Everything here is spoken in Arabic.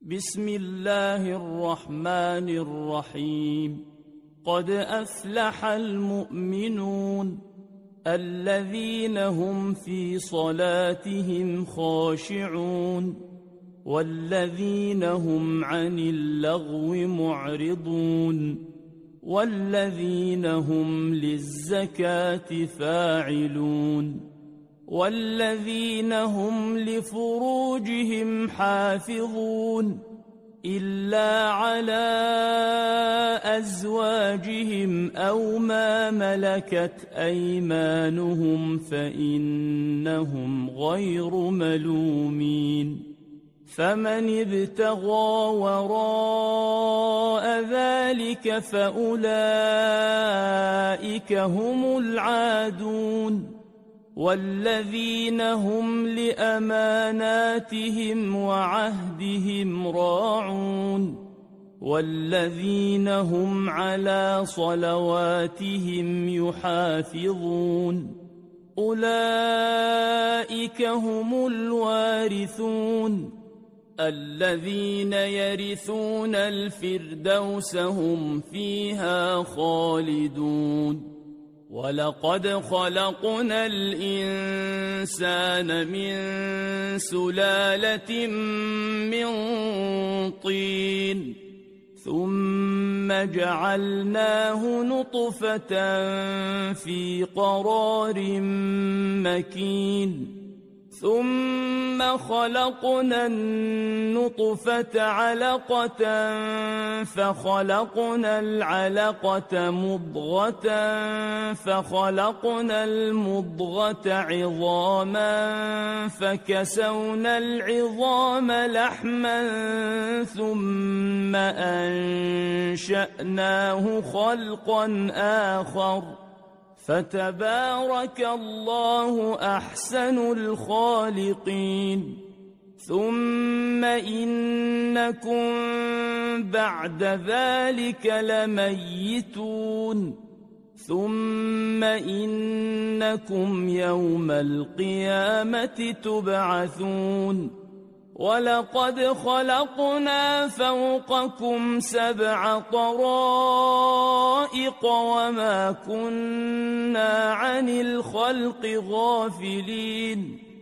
بسم الله الرحمن الرحيم. قد أفلح المؤمنون الذين هم في صلاتهم خاشعون والذين هم عن اللغو معرضون والذين هم للزكاة فاعلون والذين هم لفروجهم حافظون إلا على أزواجهم أو ما ملكت أيمانهم فإنهم غير ملومين. فمن ابتغى وراء ذلك فأولئك هم العادون والذين هم لأماناتهم وعهدهم راعون والذين هم على صلواتهم يحافظون أولئك هم الوارثون الذين يرثون الفردوس هم فيها خالدون. ولقد خلقنا الإنسان من سلالة من طين ثم جعلناه نطفة في قرار مكين ثم خلقنا النطفة علقة فخلقنا العلقة مضغة فخلقنا المضغة عظاما فكسونا العظام لحما ثم أنشأناه خلقا آخر فتبارك الله أحسن الخالقين. ثم إنكم بعد ذلك لميتون ثم إنكم يوم القيامة تبعثون. ولقد خلقنا فوقكم 7 طرائق وما كنا عن الخلق غافلين.